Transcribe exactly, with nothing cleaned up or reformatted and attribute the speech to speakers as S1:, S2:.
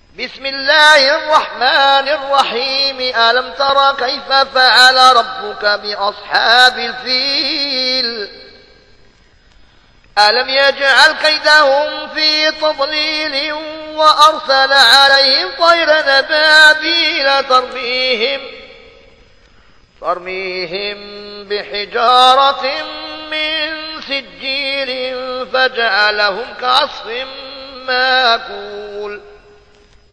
S1: بسم الله الرحمن الرحيم. ألم تر كيف فعل ربك بأصحاب الفيل؟ ألم يجعل كيدهم في تضليل وأرسل عليهم طيرا أبابيل ترميهم ترميهم بحجارة من سجيل فجعلهم كعصف ماكول.